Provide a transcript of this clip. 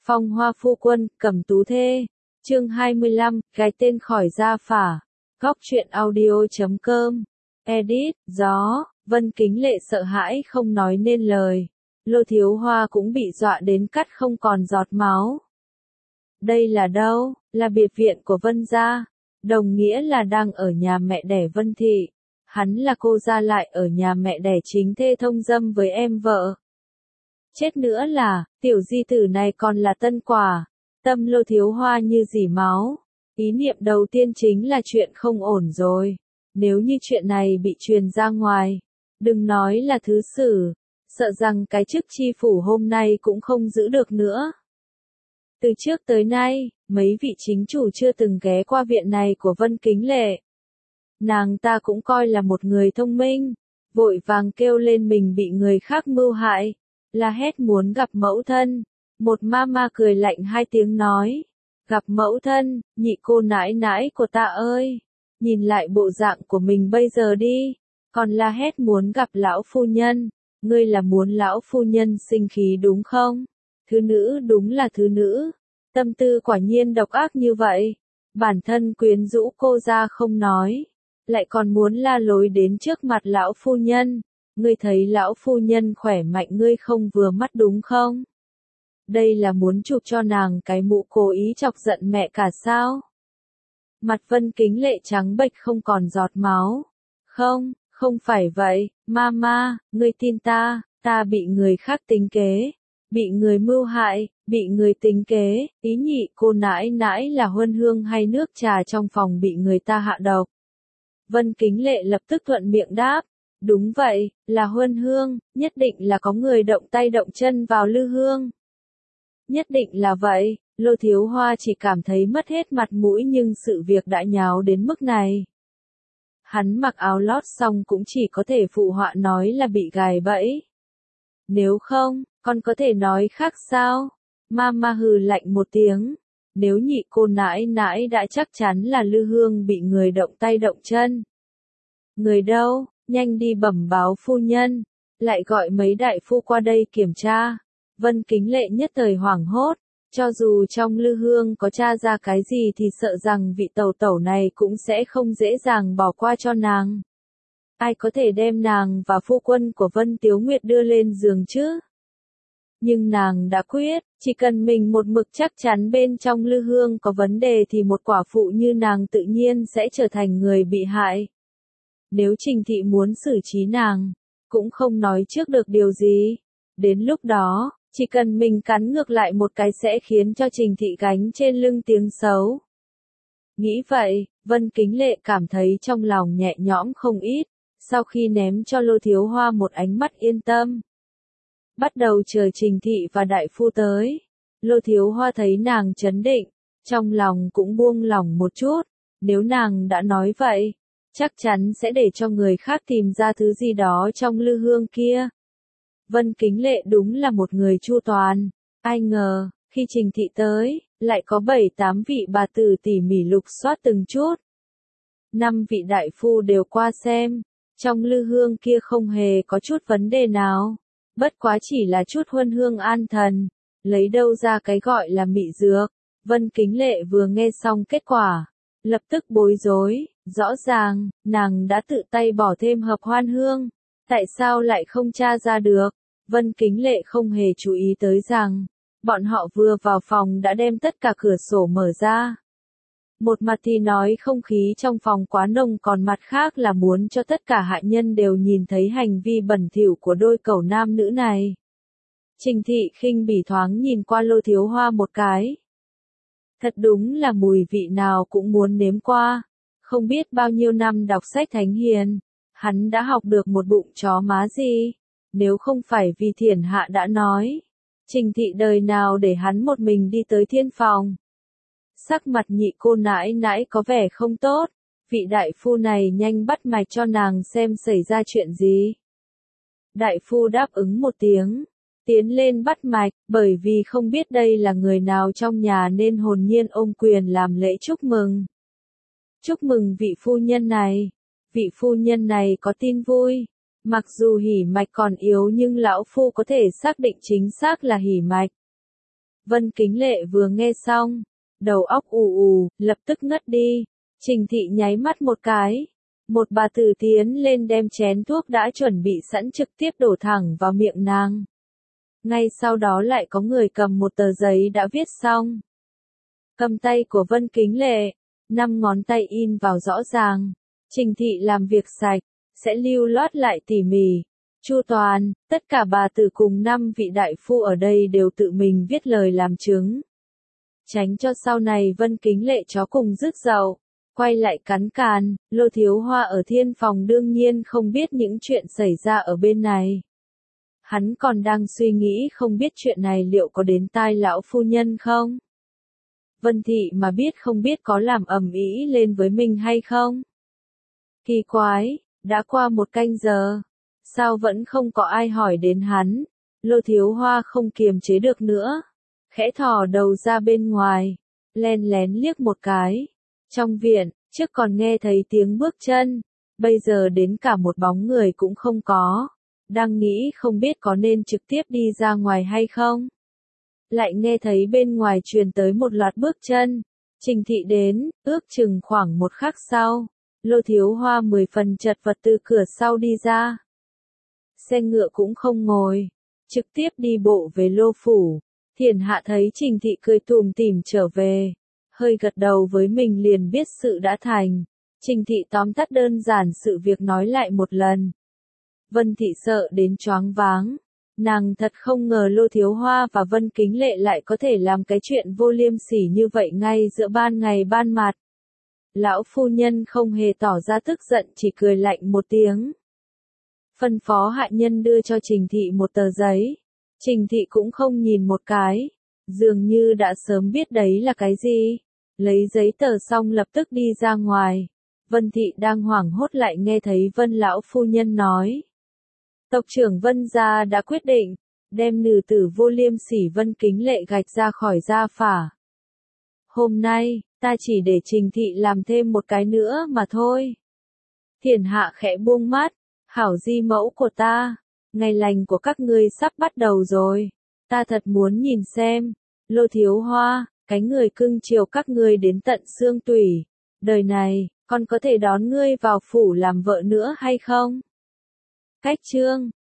Phong hoa phu quân, cẩm tú thê. Chương 25, gái tên khỏi gia phả. Góc truyện audio.com. Edit, gió, Vân Kính Lệ sợ hãi không nói nên lời. Lô Thiếu Hoa cũng bị dọa đến cắt không còn giọt máu. Đây là đâu? Là biệt viện của Vân gia. Đồng nghĩa là đang ở nhà mẹ đẻ Vân Thị. Hắn là cô gia lại ở nhà mẹ đẻ chính thê thông dâm với em vợ. Chết nữa là, tiểu di tử này còn là tân quả. Tâm Lô Thiếu Hoa như dỉ máu. Ý niệm đầu tiên chính là chuyện không ổn rồi. Nếu như chuyện này bị truyền ra ngoài, đừng nói là thứ sử, sợ rằng cái chức chi phủ hôm nay cũng không giữ được nữa. Từ trước tới nay, mấy vị chính chủ chưa từng ghé qua viện này của Vân Kính Lệ. Nàng ta cũng coi là một người thông minh, vội vàng kêu lên mình bị người khác mưu hại, la hét muốn gặp mẫu thân. Một mama cười lạnh hai tiếng nói, gặp mẫu thân, nhị cô nãi nãi của ta ơi, nhìn lại bộ dạng của mình bây giờ đi, còn la hét muốn gặp lão phu nhân, ngươi là muốn lão phu nhân sinh khí đúng không? Thứ nữ đúng là thứ nữ, tâm tư quả nhiên độc ác như vậy, bản thân quyến rũ cô ra không nói, lại còn muốn la lối đến trước mặt lão phu nhân, ngươi thấy lão phu nhân khỏe mạnh ngươi không vừa mắt đúng không? Đây là muốn chụp cho nàng cái mũ cố ý chọc giận mẹ cả sao? Mặt Vân Kính Lệ trắng bệch không còn giọt máu. Không, không phải vậy, mama, ngươi tin ta, ta bị người khác tính kế, bị người mưu hại, bị người tính kế, ý nhị cô nãi nãi là huân hương hay nước trà trong phòng bị người ta hạ độc. Vân Kính Lệ lập tức thuận miệng đáp, đúng vậy, là huân hương, nhất định là có người động tay động chân vào lư hương. Nhất định là vậy, Lô Thiếu Hoa chỉ cảm thấy mất hết mặt mũi nhưng sự việc đã nháo đến mức này. Hắn mặc áo lót xong cũng chỉ có thể phụ họa nói là bị gài bẫy. Nếu không, con có thể nói khác sao? Mama hừ lạnh một tiếng. Nếu nhị cô nãi nãi đã chắc chắn là lư hương bị người động tay động chân. Người đâu, nhanh đi bẩm báo phu nhân, lại gọi mấy đại phu qua đây kiểm tra. Vân Kính Lệ nhất thời hoảng hốt, cho dù trong lư hương có tra ra cái gì thì sợ rằng vị tẩu tẩu này cũng sẽ không dễ dàng bỏ qua cho nàng. Ai có thể đem nàng và phu quân của Vân Tiếu Nguyệt đưa lên giường chứ? Nhưng nàng đã quyết, chỉ cần mình một mực chắc chắn bên trong lư hương có vấn đề thì một quả phụ như nàng tự nhiên sẽ trở thành người bị hại. Nếu Trình Thị muốn xử trí nàng, cũng không nói trước được điều gì. Đến lúc đó, chỉ cần mình cắn ngược lại một cái sẽ khiến cho Trình Thị gánh trên lưng tiếng xấu. Nghĩ vậy, Vân Kính Lệ cảm thấy trong lòng nhẹ nhõm không ít, sau khi ném cho Lô Thiếu Hoa một ánh mắt yên tâm. Bắt đầu chờ Trình Thị và đại phu tới. Lô Thiếu Hoa thấy nàng trấn định, trong lòng cũng buông lỏng một chút, nếu nàng đã nói vậy, chắc chắn sẽ để cho người khác tìm ra thứ gì đó trong lư hương kia. Vân Kính Lệ đúng là một người chu toàn, ai ngờ, khi Trình Thị tới, lại có 7-8 vị bà tử tỉ mỉ lục soát từng chút. 5 vị đại phu đều qua xem, trong lư hương kia không hề có chút vấn đề nào, bất quá chỉ là chút huân hương an thần, lấy đâu ra cái gọi là mị dược. Vân Kính Lệ vừa nghe xong kết quả, lập tức bối rối, rõ ràng, nàng đã tự tay bỏ thêm hợp hoan hương, tại sao lại không tra ra được? Vân Kính Lệ không hề chú ý tới rằng, bọn họ vừa vào phòng đã đem tất cả cửa sổ mở ra. Một mặt thì nói không khí trong phòng quá nồng, còn mặt khác là muốn cho tất cả hạ nhân đều nhìn thấy hành vi bẩn thỉu của đôi cẩu nam nữ này. Trình Thị khinh bỉ thoáng nhìn qua Lô Thiếu Hoa một cái. Thật đúng là mùi vị nào cũng muốn nếm qua. Không biết bao nhiêu năm đọc sách thánh hiền, hắn đã học được một bụng chó má gì. Nếu không phải vì Thiển Hạ đã nói, Trình Thị đời nào để hắn một mình đi tới thiên phòng. Sắc mặt nhị cô nãi nãi có vẻ không tốt, vị đại phu này nhanh bắt mạch cho nàng xem xảy ra chuyện gì. Đại phu đáp ứng một tiếng, tiến lên bắt mạch, bởi vì không biết đây là người nào trong nhà nên hồn nhiên ôm quyền làm lễ chúc mừng. Chúc mừng vị phu nhân này, vị phu nhân này có tin vui. Mặc dù hỉ mạch còn yếu nhưng lão phu có thể xác định chính xác là hỉ mạch. Vân Kính Lệ vừa nghe xong, đầu óc ù ù, lập tức ngất đi. Trình Thị nháy mắt một cái. Một bà tử tiến lên đem chén thuốc đã chuẩn bị sẵn trực tiếp đổ thẳng vào miệng nàng. Ngay sau đó lại có người cầm một tờ giấy đã viết xong. Cầm tay của Vân Kính Lệ, 5 ngón tay in vào rõ ràng. Trình Thị làm việc sạch, sẽ lưu loát lại tỉ mỉ. Chu toàn, tất cả bà tử cùng 5 vị đại phu ở đây đều tự mình viết lời làm chứng. Tránh cho sau này Vân Kính Lệ chó cùng rứt dậu, quay lại cắn càn, Lô Thiếu Hoa ở thiên phòng đương nhiên không biết những chuyện xảy ra ở bên này. Hắn còn đang suy nghĩ không biết chuyện này liệu có đến tai lão phu nhân không? Vân Thị mà biết không biết có làm ầm ĩ lên với mình hay không? Kỳ quái, đã qua 1 canh giờ. Sao vẫn không có ai hỏi đến hắn? Lô Thiếu Hoa không kiềm chế được nữa. Khẽ thò đầu ra bên ngoài. Len lén liếc một cái. Trong viện, trước còn nghe thấy tiếng bước chân. Bây giờ đến cả một bóng người cũng không có. Đang nghĩ không biết có nên trực tiếp đi ra ngoài hay không. Lại nghe thấy bên ngoài truyền tới một loạt bước chân. Trình Thị đến, ước chừng khoảng 1 khắc sau. Lô Thiếu Hoa 10 phần chật vật từ cửa sau đi ra. Xe ngựa cũng không ngồi, trực tiếp đi bộ về Lô phủ. Thiển Hạ thấy Trình Thị cười tủm tỉm trở về, hơi gật đầu với mình liền biết sự đã thành. Trình Thị tóm tắt đơn giản sự việc nói lại một lần. Vân Thị sợ đến choáng váng, nàng thật không ngờ Lô Thiếu Hoa và Vân Kính Lệ lại có thể làm cái chuyện vô liêm sỉ như vậy ngay giữa ban ngày ban mặt. Lão phu nhân không hề tỏ ra tức giận, chỉ cười lạnh một tiếng. Phân phó hạ nhân đưa cho Trình Thị một tờ giấy. Trình Thị cũng không nhìn một cái, dường như đã sớm biết đấy là cái gì. Lấy giấy tờ xong lập tức đi ra ngoài. Vân Thị đang hoảng hốt lại nghe thấy Vân lão phu nhân nói. Tộc trưởng Vân gia đã quyết định, đem nữ tử vô liêm sỉ Vân Kính Lệ gạch ra khỏi gia phả. Hôm nay, ta chỉ để Trình Thị làm thêm một cái nữa mà thôi. Thiển Hạ khẽ buông mắt, hảo di mẫu của ta, ngày lành của các ngươi sắp bắt đầu rồi. Ta thật muốn nhìn xem, Lô Thiếu Hoa, cái người cưng chiều các ngươi đến tận xương tủy. Đời này, con có thể đón ngươi vào phủ làm vợ nữa hay không? Cách chương